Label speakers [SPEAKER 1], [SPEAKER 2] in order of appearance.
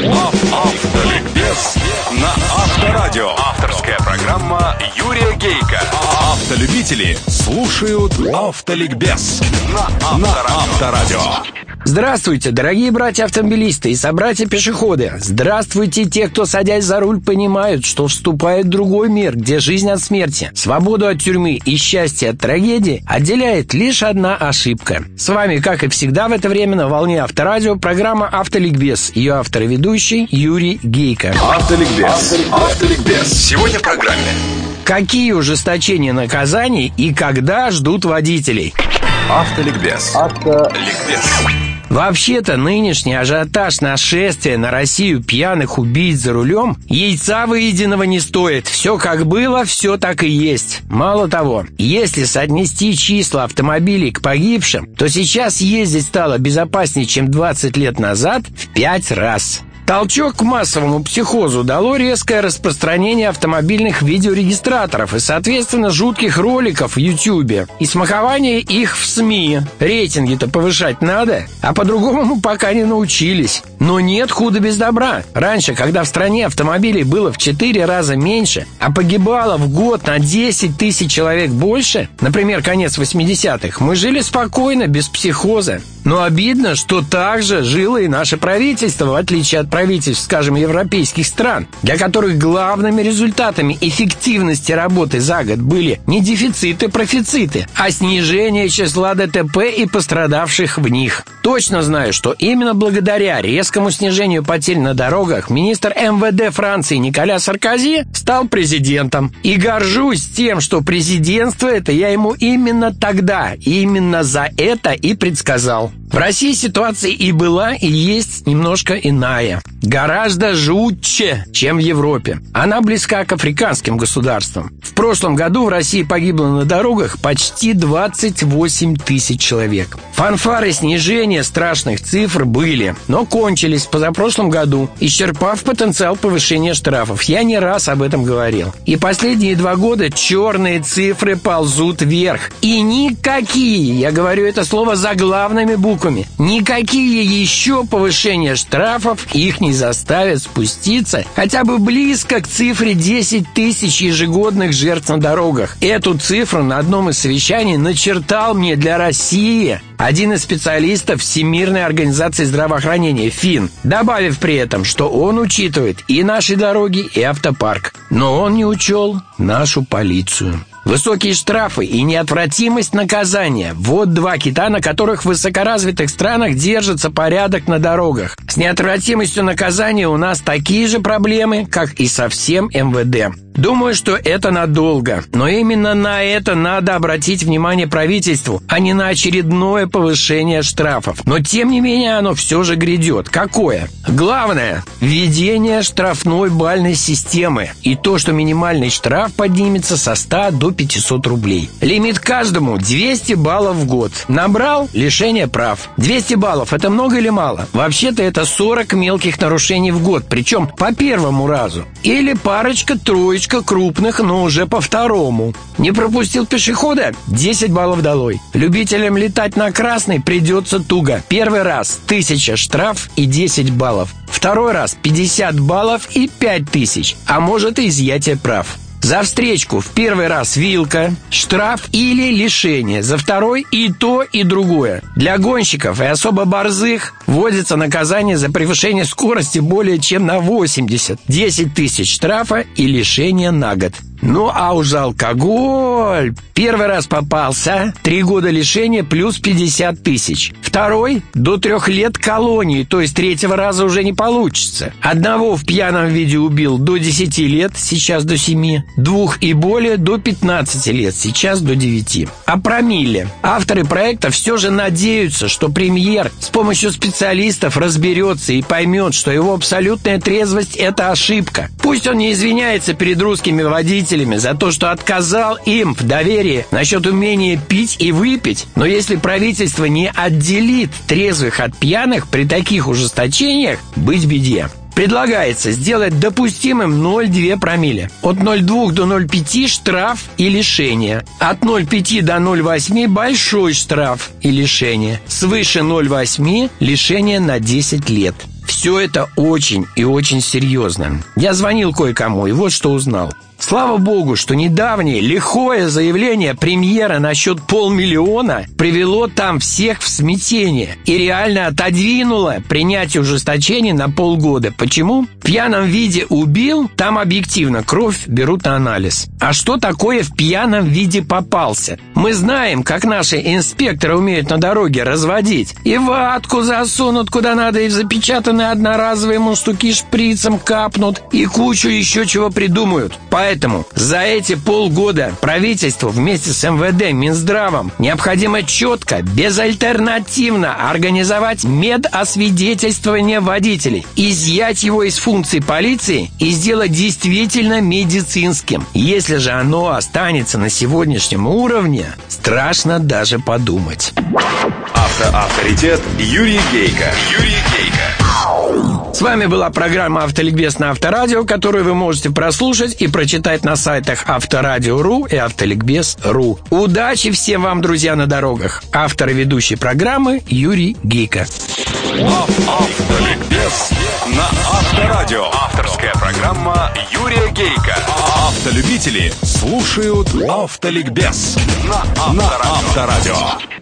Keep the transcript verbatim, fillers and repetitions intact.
[SPEAKER 1] Автоликбез на Авторадио. Авторская программа Юрия Гейка. Автолюбители слушают Автоликбез на Авторадио.
[SPEAKER 2] Здравствуйте, дорогие братья-автомобилисты и собратья-пешеходы. Здравствуйте те, кто, садясь за руль, понимают, что вступает в другой мир, где жизнь от смерти, свободу от тюрьмы и счастье от трагедии отделяет лишь одна ошибка. С вами, как и всегда в это время, на волне Авторадио, программа «Автоликбез». Ее автор и ведущий Юрий Гейка.
[SPEAKER 1] Автоликбез. Автоликбез. Сегодня в программе.
[SPEAKER 2] Какие ужесточения наказаний и когда ждут водителей?
[SPEAKER 1] Автоликбез. Автоликбез.
[SPEAKER 2] Вообще-то нынешний ажиотаж нашествия на Россию пьяных убийц за рулем яйца выеденного не стоит. Все как было, все так и есть. Мало того, если соотнести числа автомобилей к погибшим, то сейчас ездить стало безопаснее, чем двадцать лет назад, в пять раз. Толчок к массовому психозу дало резкое распространение автомобильных видеорегистраторов и, соответственно, жутких роликов в Ютьюбе и смакование их в СМИ. Рейтинги-то повышать надо, а по-другому мы пока не научились. Но нет худа без добра. Раньше, когда в стране автомобилей было в четыре раза меньше, а погибало в год на десять тысяч человек больше, например, конец восьмидесятых, мы жили спокойно, без психоза. Но обидно, что так же жило и наше правительство, в отличие от правительств, скажем, европейских стран, для которых главными результатами эффективности работы за год были не дефициты, профициты, а снижение числа ДТП и пострадавших в них. Точно знаю, что именно благодаря резкому снижению потерь на дорогах министр эм вэ дэ Франции Николя Саркози стал президентом. И горжусь тем, что президентство это я ему именно тогда, именно за это и предсказал. В России ситуация и была, и есть немножко иная. Гораздо жутче, чем в Европе. Она близка к африканским государствам. В прошлом году в России погибло на дорогах почти двадцать восемь тысяч человек. Фанфары снижения страшных цифр были, но кончились в позапрошлом году, исчерпав потенциал повышения штрафов. Я не раз об этом говорил. И последние два года черные цифры ползут вверх. И никакие, я говорю это слово заглавными буквами, никакие еще повышения штрафов их не заставят спуститься хотя бы близко к цифре десять тысяч ежегодных жертв на дорогах. Эту цифру на одном из совещаний начертал мне для России один из специалистов Всемирной организации здравоохранения ФИН, добавив при этом, что он учитывает и наши дороги, и автопарк. Но он не учел нашу полицию. Высокие штрафы и неотвратимость наказания – вот два кита, на которых в высокоразвитых странах держится порядок на дорогах. С неотвратимостью наказания у нас такие же проблемы, как и со всем эм вэ дэ. Думаю, что это надолго, но именно на это надо обратить внимание правительству, а не на очередное повышение штрафов. Но тем не менее оно все же грядет. Какое? Главное – введение штрафной балльной системы и то, что минимальный штраф поднимется со ста до пятисот рублей. Лимит каждому двести баллов в год. Набрал – лишение прав. двести баллов – это много или мало? Вообще-то это сорок мелких нарушений в год, причем по первому разу. Или парочка-троечка крупных, но уже по второму. Не пропустил пешехода? десять баллов долой. Любителям летать на красный придется туго. Первый раз тысяча штраф и десять баллов. Второй раз пятьдесят баллов и пять тысяч. А может и изъятие прав. За встречку в первый раз вилка, штраф или лишение. За второй и то, и другое. Для гонщиков и особо борзых вводится наказание за превышение скорости более чем на восемьдесят. десять тысяч штрафа и лишение на год. Ну а уж за алкоголь. Первый раз попался, три года лишения плюс пятьдесят тысяч. Второй до трех лет колонии, то есть третьего раза уже не получится. Одного в пьяном виде убил до десяти лет, сейчас до семи. Двух и более до пятнадцати лет, сейчас до девяти. О промилле. Авторы проекта все же надеются, что премьер с помощью специалистов разберется и поймет, что его абсолютная трезвость – это ошибка. Пусть он не извиняется перед русскими водителями за то, что отказал им в доверии насчет умения пить и выпить, но если правительство не отделит трезвых от пьяных при таких ужесточениях, быть беде. Предлагается сделать допустимым ноль целых две десятых промилле. От ноль целых двух до ноль целых пяти штраф и лишение. От ноль целых пяти до ноль целых восьми большой штраф и лишение. Свыше ноль целых восьми лишение на десять лет. Все это очень и очень серьезно. Я звонил кое-кому, и вот что узнал. Слава богу, что недавнее лихое заявление премьера насчет полмиллиона привело там всех в смятение и реально отодвинуло принятие ужесточений на полгода. Почему? В пьяном виде убил, там объективно кровь берут на анализ. А что такое в пьяном виде попался? Мы знаем, как наши инспекторы умеют на дороге разводить. И ватку засунут куда надо, и в запечатанные одноразовые мундштуки шприцем капнут, и кучу еще чего придумают. Поэтому за эти полгода правительству вместе с эм вэ дэ, Минздравом необходимо четко, безальтернативно организовать медосвидетельствование водителей, изъять его из функций полиции и сделать действительно медицинским. Если же оно останется на сегодняшнем уровне, страшно даже подумать.
[SPEAKER 1] Автоавторитет Юрий Гейко. Юрий Гейко.
[SPEAKER 2] С вами была программа «Автоликбез» на Авторадио, которую вы можете прослушать и прочитать на сайтах авторадио точка ру и автоликбез точка ру. Удачи всем вам, друзья, на дорогах. Автор и ведущий программы Юрий Гейко.
[SPEAKER 1] Автоликбез на Авторадио. Авторская программа Юрия Гейко. Автолюбители слушают Автоликбез на Авторадио.